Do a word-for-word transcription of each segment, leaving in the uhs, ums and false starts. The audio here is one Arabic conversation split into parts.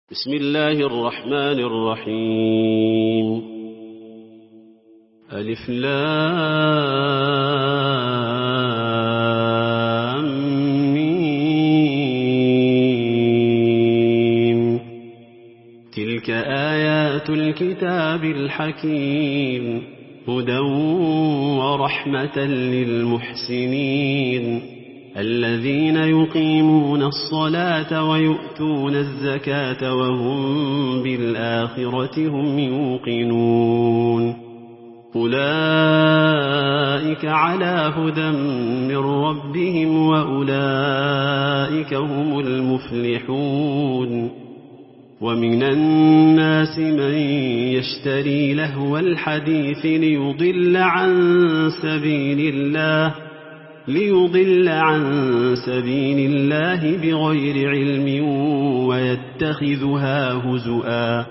بسم الله الرحمن الرحيم. ألف لام ميم. تلك آيات الكتاب الحكيم، هدى ورحمة للمحسنين الذين يقيمون الصلاة ويؤتون الزكاة وهم بالآخرة هم يوقنون. أولئك على هدى من ربهم وأولئك هم المفلحون. ومن الناس من يشتري لهو الحديث ليضل عن سبيل الله ليضل عن سبيل الله بغير علم ويتخذها هزؤا،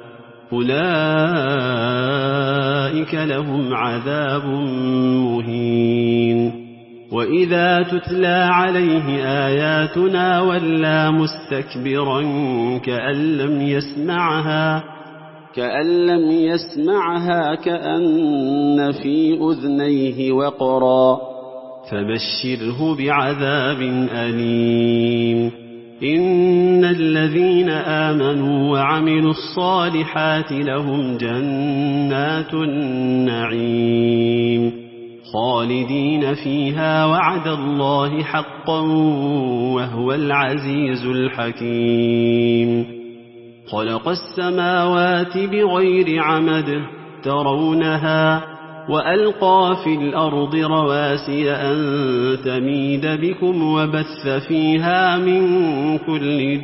أولئك لهم عذاب مهين. وإذا تتلى عليه آياتنا ولى مستكبرا كأن لم يسمعها كأن لم يسمعها كأن في أذنيه وقرا، فبشره بعذاب أليم. إن الذين آمنوا وعملوا الصالحات لهم جنات النعيم خالدين فيها، وعد الله حقا وهو العزيز الحكيم. خلق السماوات بغير عمد ترونها، وألقى في الأرض رواسي أن تميد بكم وبث فيها من كل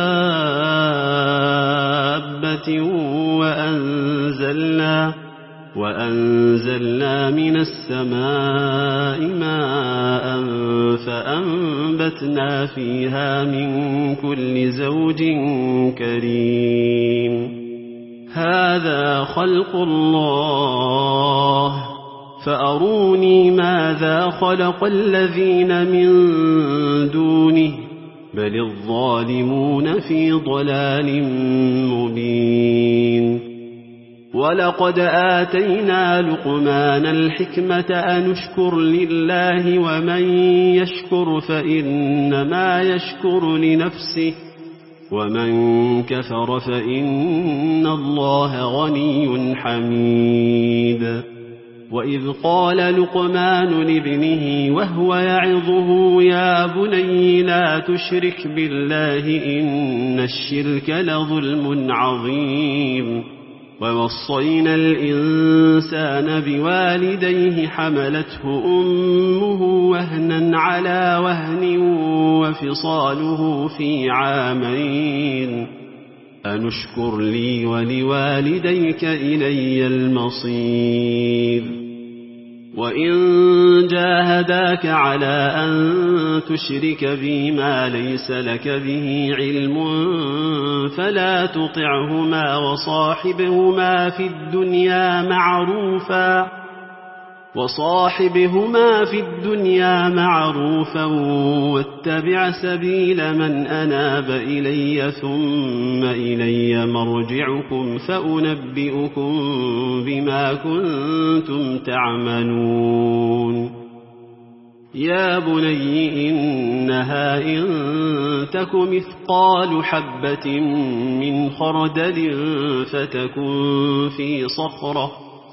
دابة وأنزلنا, وأنزلنا من السماء ماء فأنبتنا فيها من كل زوج كريم. هذا خلق الله فأروني ماذا خلق الذين من دونه، بل الظالمون في ضلال مبين. ولقد آتينا لقمان الحكمة أن اشكر لله، ومن يشكر فإنما يشكر لنفسه، ومن كفر فإن الله غني حميد. وإذ قال لقمان لابنه وهو يعظه يا بني لا تشرك بالله إن الشرك لظلم عظيم. ووصينا الإنسان بوالديه حملته أمه وهنا على وهن وفصاله في عامين أن اشكر لي ولوالديك إلي المصير. وإن جاهداك على أن تشرك بي ما ليس لك به علم فلا تطعهما وصاحبهما في الدنيا معروفا وصاحبهما في الدنيا معروفا واتبع سبيل من أناب إلي ثم إلي مرجعكم فأنبئكم بما كنتم تعملون. يا بني إنها إن تك مثقال حبة من خردل فتكن في صخرة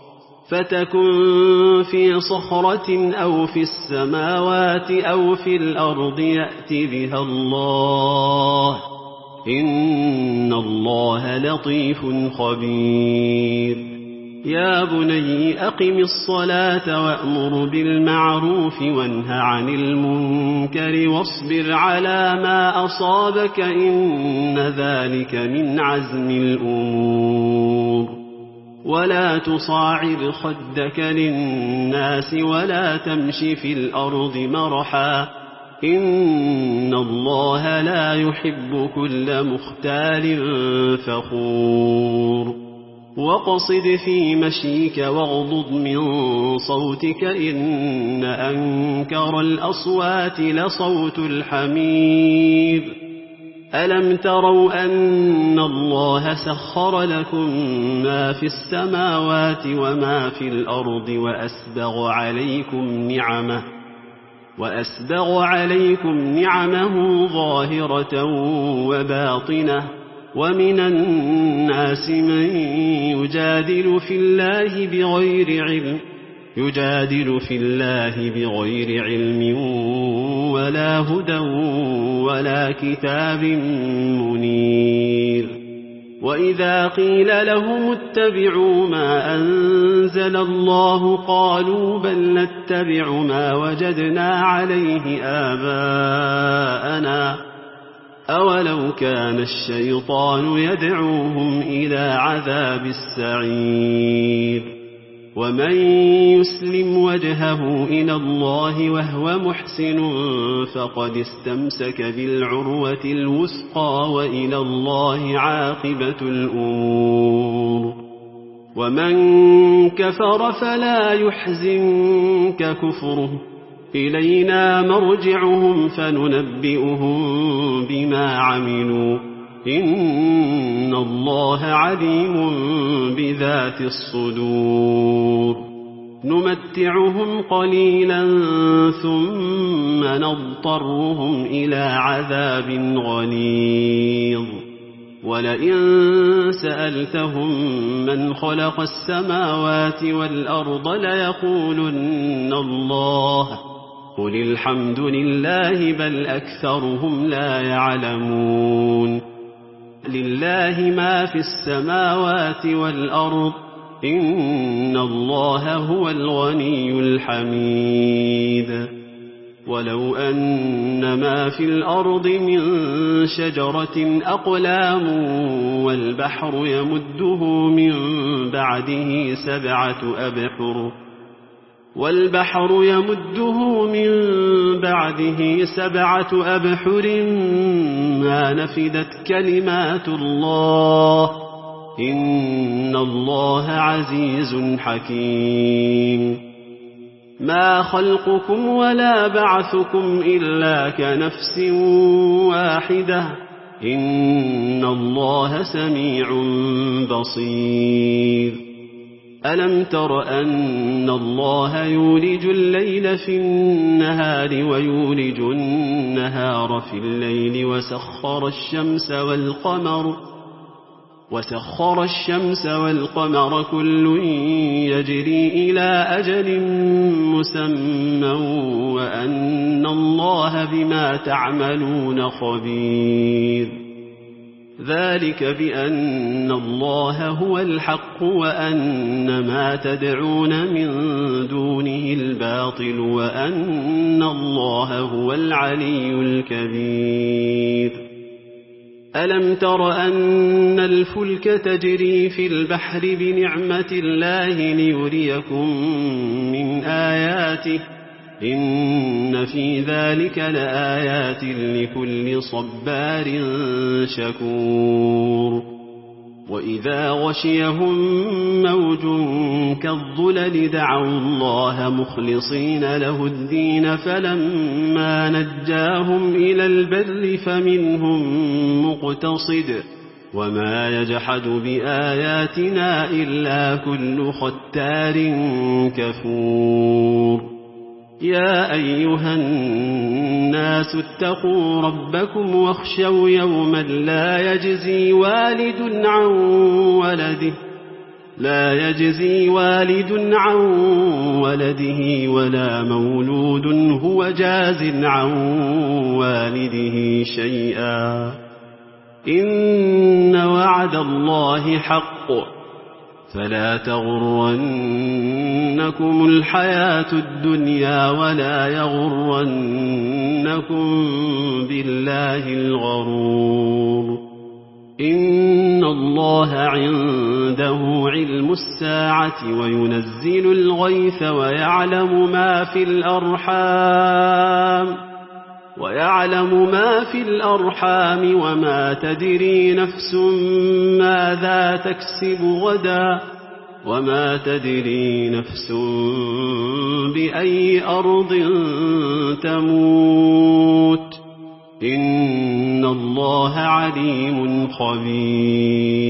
فتكن في صخرة أو في السماوات أو في الأرض يأت بها الله، إن الله لطيف خبير. يا بني أقم الصلاة وأمر بالمعروف وانه عن المنكر واصبر على ما أصابك إن ذلك من عزم الأمور. ولا تصاعر خدك للناس ولا تمش في الأرض مرحا، إن الله لا يحب كل مختال فخور. واقصد في مشيك واغضض من صوتك إن أنكر الأصوات لصوت الحمير ألم تروا أن الله سخر لكم ما في السماوات وما في الأرض وأسبغ عليكم نعمه وأسبغ عليكم نعمه ظاهرة وباطنة ومن الناس من يجادل في الله بغير علم يجادل في الله بغير علم ولا هدى ولا كتاب منير وإذا قيل لهم اتبعوا ما أنزل الله قالوا بل نتبع ما وجدنا عليه آباءنا أولو كان الشيطان يدعوهم إلى عذاب السعير ومن يسلم وجهه إلى الله وهو محسن فقد استمسك بالعروة الوثقى وإلى الله عاقبة الأمور ومن كفر فلا يحزنك كفره إلينا مرجعهم فننبئهم بما عملوا إن الله عليم بذات الصدور نمتعهم قليلا ثم نضطرهم إلى عذاب غليظ ولئن سألتهم من خلق السماوات والأرض ليقولن الله قل الحمد لله بل أكثرهم لا يعلمون لله ما في السماوات والأرض إن الله هو الغني الحميد ولو أن ما في الأرض من شجرة أقلام والبحر يمده من بعده سبعة أبحر والبحر يمده من بعده سبعة أبحر ما نفدت كلمات الله إن الله عزيز حكيم ما خلقكم ولا بعثكم إلا كنفس واحدة إن الله سميع بصير ألم تر أن الله يولج الليل في النهار ويولج النهار في الليل وسخر الشمس والقمر وسخر الشمس والقمر كل يجري إلى أجل مسمى وأن الله بما تعملون خبير ذلك بأن الله هو الحق وأن ما تدعون من دونه الباطل وأن الله هو العلي الكبير ألم تر أن الفلك تجري في البحر بنعمة الله ليريكم من آياته إن في ذلك لآيات لكل صبار شكور وإذا غشيهم موج كالظلل دعوا الله مخلصين له الدين فلما نجاهم إلى البر فمنهم مقتصد وما يجحد بآياتنا إلا كل ختار كفور يا أيها الناس اتقوا ربكم واخشوا يوما لا يجزي والد عن ولده لا يجزي والد عن ولده ولا مولود هو جاز عن والده شيئا إن وعد الله حق فلا تغرنكم الحياة الدنيا ولا يغرنكم بالله الغرور إن الله عنده علم الساعة وينزل الغيث ويعلم ما في الأرحام ويعلم ما في الأرحام وما تدري نفس ماذا تكسب غدا وما تدري نفس بأي أرض تموت إن الله عليم خبير.